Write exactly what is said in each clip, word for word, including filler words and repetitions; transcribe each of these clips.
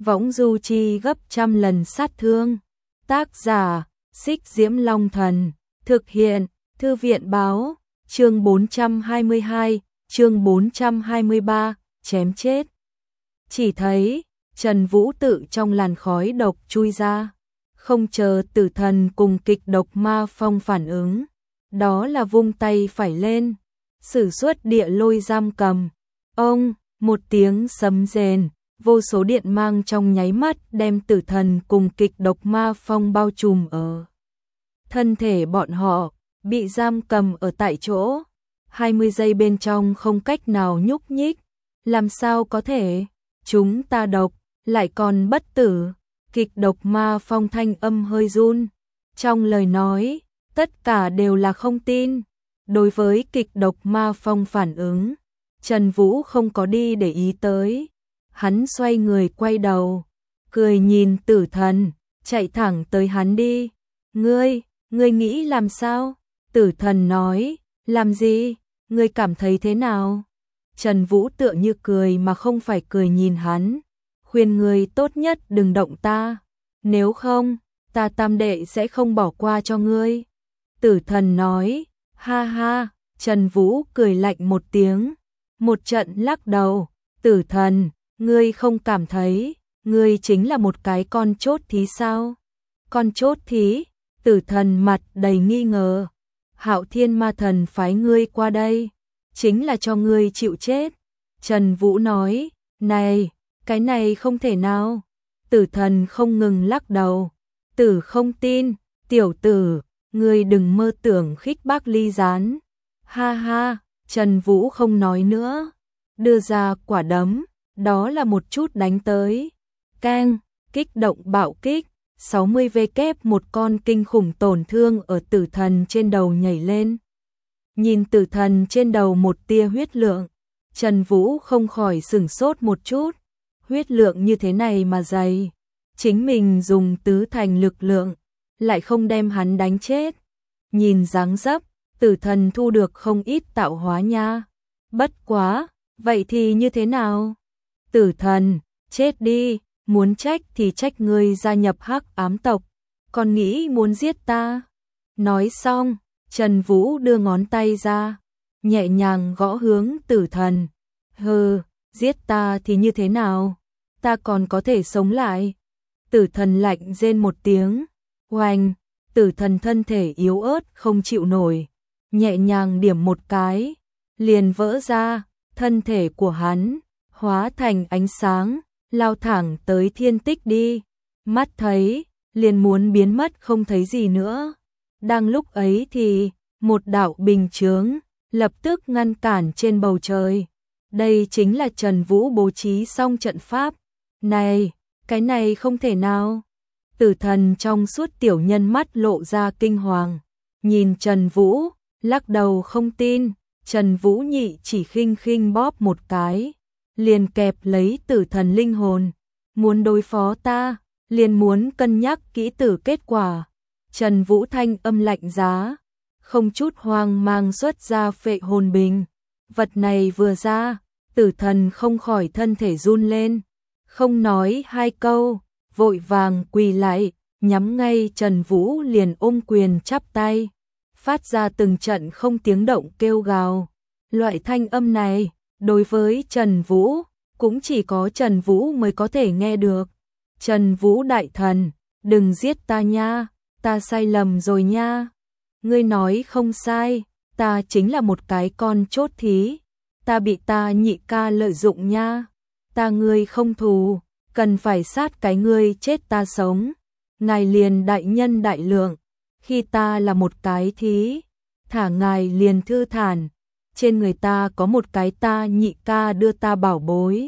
võng du chi gấp trăm lần sát thương. Tác giả, Xích Diễm Long Thần, thực hiện, Thư viện Báo, chương bốn trăm hai mươi hai, chương bốn trăm hai mươi ba, chém chết. Chỉ thấy, Trần Vũ tự trong làn khói độc chui ra, không chờ Tử Thần cùng kịch độc ma phong phản ứng, đó là vung tay phải lên, sử xuất địa lôi giam cầm. Ông, một tiếng sấm rền, vô số điện mang trong nháy mắt đem Tử Thần cùng kịch độc ma phong bao trùm ở. Thân thể bọn họ bị giam cầm ở tại chỗ, hai mươi giây bên trong không cách nào nhúc nhích, làm sao có thể, chúng ta độc, lại còn bất tử. Kịch độc ma phong thanh âm hơi run, trong lời nói, tất cả đều là không tin. Đối với kịch độc ma phong phản ứng, Trần Vũ không có đi để ý tới. Hắn xoay người quay đầu, cười nhìn Tử Thần, chạy thẳng tới hắn đi. Ngươi, ngươi nghĩ làm sao? Tử Thần nói, làm gì? Ngươi cảm thấy thế nào? Trần Vũ tựa như cười mà không phải cười nhìn hắn. Khuyên ngươi tốt nhất đừng động ta, nếu không, ta tam đệ sẽ không bỏ qua cho ngươi. Tử Thần nói, ha ha. Trần Vũ cười lạnh một tiếng, một trận lắc đầu. Tử Thần, ngươi không cảm thấy, ngươi chính là một cái con chốt thí sao? Con chốt thí? Tử Thần mặt đầy nghi ngờ. Hạo Thiên Ma Thần phái ngươi qua đây, chính là cho ngươi chịu chết. Trần Vũ nói, này, cái này không thể nào. Tử Thần không ngừng lắc đầu. Tử không tin, tiểu tử, ngươi đừng mơ tưởng khích bác ly gián. Ha ha, Trần Vũ không nói nữa, đưa ra quả đấm, đó là một chút đánh tới. Keng, kích động bạo kích, sáu mươi vê kép một con kinh khủng tổn thương ở Tử Thần trên đầu nhảy lên. Nhìn Tử Thần trên đầu một tia huyết lượng, Trần Vũ không khỏi sửng sốt một chút. Huyết lượng như thế này mà dày, chính mình dùng tứ thành lực lượng, lại không đem hắn đánh chết. Nhìn dáng dấp, Tử Thần thu được không ít tạo hóa nha. Bất quá, vậy thì như thế nào? Tử Thần, chết đi, muốn trách thì trách ngươi gia nhập Hắc Ám tộc, còn nghĩ muốn giết ta. Nói xong, Trần Vũ đưa ngón tay ra, nhẹ nhàng gõ hướng Tử Thần. Hừ, giết ta thì như thế nào? Ta còn có thể sống lại. Tử Thần lạnh rên một tiếng. Oanh, Tử Thần thân thể yếu ớt không chịu nổi, nhẹ nhàng điểm một cái, liền vỡ ra. Thân thể của hắn hóa thành ánh sáng, lao thẳng tới thiên tích đi. Mắt thấy, liền muốn biến mất không thấy gì nữa. Đang lúc ấy thì, một đạo bình chướng lập tức ngăn cản trên bầu trời. Đây chính là Trần Vũ bố trí xong trận pháp. Này, cái này không thể nào. Tử Thần trong suốt tiểu nhân mắt lộ ra kinh hoàng, nhìn Trần Vũ, lắc đầu không tin. Trần Vũ nhị chỉ khinh khinh bóp một cái, liền kẹp lấy Tử Thần linh hồn. Muốn đối phó ta, liền muốn cân nhắc kỹ tử kết quả. Trần Vũ thanh âm lạnh giá, không chút hoang mang xuất ra phệ hồn bình. Vật này vừa ra, Tử Thần không khỏi thân thể run lên, không nói hai câu, vội vàng quỳ lại, nhắm ngay Trần Vũ liền ôm quyền chắp tay, phát ra từng trận không tiếng động kêu gào. Loại thanh âm này, đối với Trần Vũ, cũng chỉ có Trần Vũ mới có thể nghe được. Trần Vũ đại thần, đừng giết ta nha, ta sai lầm rồi nha. Ngươi nói không sai, ta chính là một cái con chốt thí, ta bị ta nhị ca lợi dụng nha. Ta ngươi không thù, cần phải sát cái ngươi chết ta sống. Ngài liền đại nhân đại lượng, khi ta là một cái thí, thả ngài liền thư thản. Trên người ta có một cái ta nhị ca đưa ta bảo bối,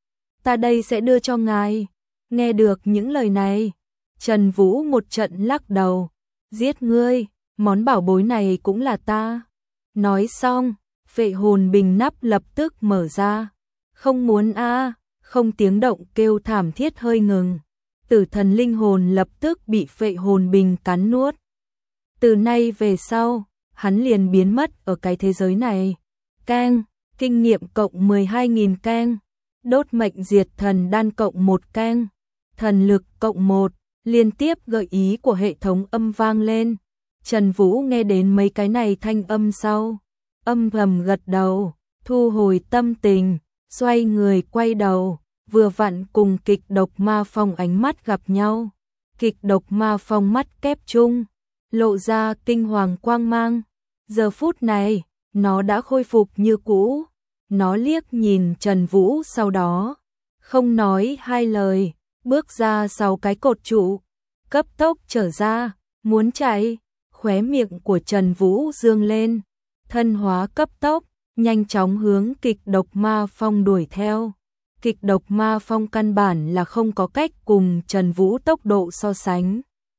ta đây sẽ đưa cho ngài. Nghe được những lời này, Trần Vũ một trận lắc đầu. Giết ngươi, món bảo bối này cũng là ta. Nói xong, phệ hồn bình nắp lập tức mở ra. Không muốn a, không tiếng động kêu thảm thiết hơi ngừng. Tử Thần linh hồn lập tức bị phệ hồn bình cắn nuốt. Từ nay về sau, hắn liền biến mất ở cái thế giới này. Keng, kinh nghiệm cộng mười hai nghìn keng, đốt mệnh diệt thần đan cộng một keng. thần lực cộng một, liên tiếp gợi ý của hệ thống âm vang lên. Trần Vũ nghe đến mấy cái này thanh âm sau, âm thầm gật đầu, thu hồi tâm tình, xoay người quay đầu, vừa vặn cùng Kịch Độc Ma Phong ánh mắt gặp nhau. Kịch Độc Ma Phong mắt kép chung, lộ ra kinh hoàng quang mang. Giờ phút này, nó đã khôi phục như cũ. Nó liếc nhìn Trần Vũ sau đó, không nói hai lời, bước ra sau cái cột trụ, cấp tốc trở ra, muốn chạy. Khóe miệng của Trần Vũ dương lên, thân hóa cấp tốc, nhanh chóng hướng Kịch Độc Ma Phong đuổi theo. Kịch Độc Ma Phong căn bản là không có cách cùng Trần Vũ tốc độ so sánh.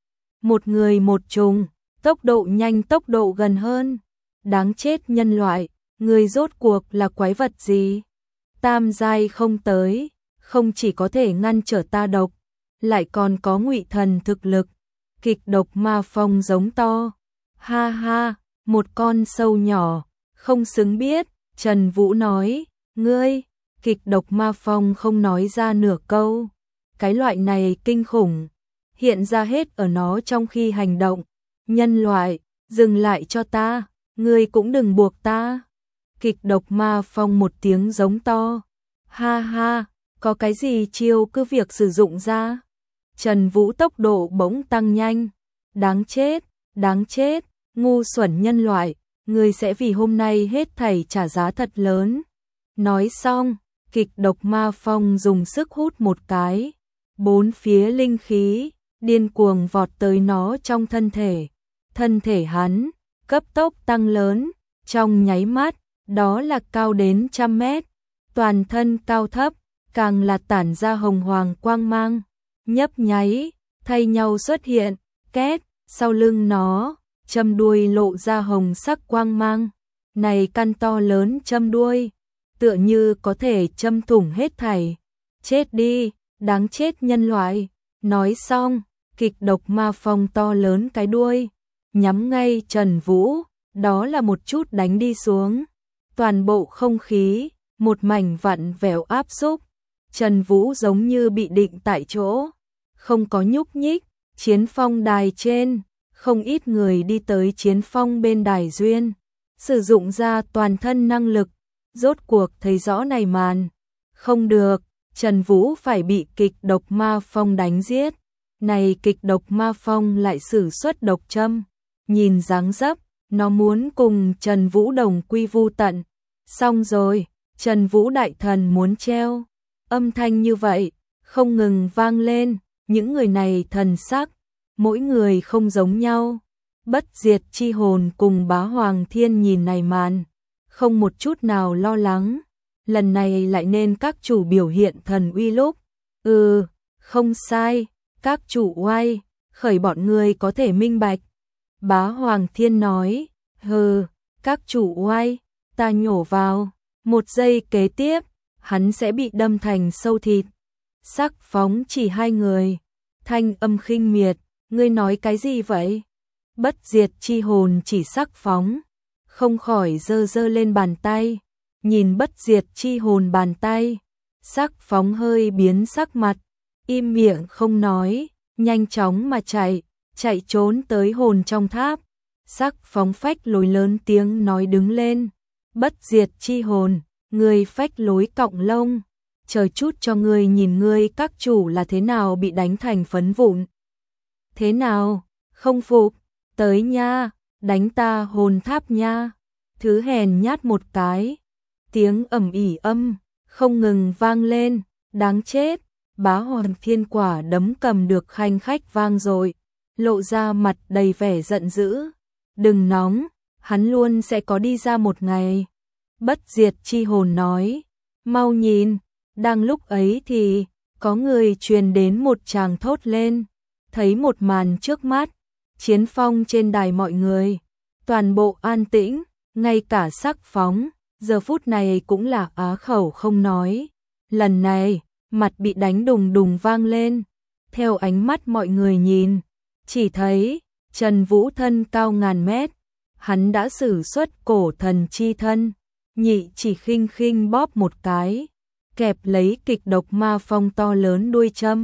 Một người một trùng, tốc độ nhanh tốc độ gần hơn. Đáng chết nhân loại, người rốt cuộc là quái vật gì? Tam giai không tới, không chỉ có thể ngăn trở ta độc, lại còn có ngụy thần thực lực. Kịch Độc Ma Phong giống to. Ha ha, một con sâu nhỏ, không xứng biết. Trần Vũ nói, ngươi. Kịch Độc Ma Phong không nói ra nửa câu. Cái loại này kinh khủng, hiện ra hết ở nó trong khi hành động. Nhân loại, dừng lại cho ta, ngươi cũng đừng buộc ta. Kịch Độc Ma Phong một tiếng giống to. Ha ha, có cái gì chiêu cứ việc sử dụng ra. Trần Vũ tốc độ bỗng tăng nhanh. Đáng chết, đáng chết, ngu xuẩn nhân loại, ngươi sẽ vì hôm nay hết thảy trả giá thật lớn. Nói xong, Kịch Độc Ma Phong dùng sức hút một cái. Bốn phía linh khí, điên cuồng vọt tới nó trong thân thể. Thân thể hắn, cấp tốc tăng lớn, trong nháy mắt, đó là cao đến trăm mét. Toàn thân cao thấp, càng là tản ra hồng hoàng quang mang. Nhấp nháy, thay nhau xuất hiện, két, sau lưng nó, châm đuôi lộ ra hồng sắc quang mang. Này căn to lớn châm đuôi, tựa như có thể châm thủng hết thảy. Chết đi, đáng chết nhân loại. Nói xong, Kịch Độc Ma Phong to lớn cái đuôi, nhắm ngay Trần Vũ, đó là một chút đánh đi xuống. Toàn bộ không khí, một mảnh vặn vẹo áp xúc. Trần Vũ giống như bị định tại chỗ, không có nhúc nhích. Chiến phong đài trên, không ít người đi tới chiến phong bên đài duyên, sử dụng ra toàn thân năng lực, rốt cuộc thấy rõ này màn. Không được, Trần Vũ phải bị Kịch Độc Ma Phong đánh giết. Này Kịch Độc Ma Phong lại sử xuất độc châm, nhìn dáng dấp, nó muốn cùng Trần Vũ đồng quy vu tận. Xong rồi, Trần Vũ đại thần muốn treo. Âm thanh như vậy, không ngừng vang lên. Những người này thần sắc, mỗi người không giống nhau. Bất diệt chi hồn cùng Bá Hoàng Thiên nhìn này màn, không một chút nào lo lắng. Lần này lại nên các chủ biểu hiện thần uy lúc. Ừ, không sai, các chủ oai, khởi bọn người có thể minh bạch. Bá Hoàng Thiên nói, hừ, các chủ oai, ta nhổ vào. Một giây kế tiếp, hắn sẽ bị đâm thành sâu thịt. Sắc Phóng chỉ hai người, thanh âm khinh miệt, ngươi nói cái gì vậy? Bất diệt chi hồn chỉ Sắc Phóng, không khỏi giơ giơ lên bàn tay, nhìn bất diệt chi hồn bàn tay. Sắc Phóng hơi biến sắc mặt, im miệng không nói, nhanh chóng mà chạy, chạy trốn tới hồn trong tháp. Sắc Phóng phách lối lớn tiếng nói đứng lên, bất diệt chi hồn, ngươi phách lối cọng lông, chờ chút cho ngươi nhìn ngươi các chủ là thế nào bị đánh thành phấn vụn. Thế nào, không phục, tới nha, đánh ta hồn tháp nha. Thứ hèn nhát một cái, tiếng ầm ỉ âm, không ngừng vang lên, đáng chết. Bá Hoàng Thiên quả đấm cầm được khanh khách vang rồi, lộ ra mặt đầy vẻ giận dữ. Đừng nóng, hắn luôn sẽ có đi ra một ngày. Bất diệt chi hồn nói, mau nhìn. Đang lúc ấy thì, có người truyền đến một tràng thốt lên, thấy một màn trước mắt, chiến phong trên đài mọi người, toàn bộ an tĩnh, ngay cả Sắc Phóng, giờ phút này cũng là á khẩu không nói. Lần này, mặt bị đánh đùng đùng vang lên, theo ánh mắt mọi người nhìn, chỉ thấy, Trần Vũ thân cao ngàn mét, hắn đã sử xuất cổ thần chi thân, nhị chỉ khinh khinh bóp một cái, kẹp lấy Kịch Độc Ma Phong to lớn đuôi châm,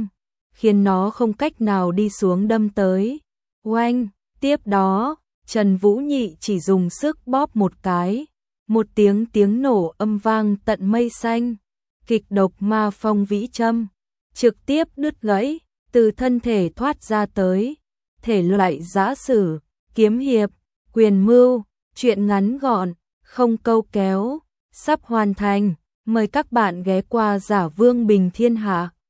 khiến nó không cách nào đi xuống đâm tới. Oanh, tiếp đó, Trần Vũ Nhị chỉ dùng sức bóp một cái, một tiếng tiếng nổ âm vang tận mây xanh, kịch độc ma phong vĩ châm, trực tiếp đứt gãy, từ thân thể thoát ra tới, thể loại giã sử, kiếm hiệp, quyền mưu, truyện ngắn gọn, không câu kéo, sắp hoàn thành, mời các bạn ghé qua Giả Vương Bình Thiên Hạ.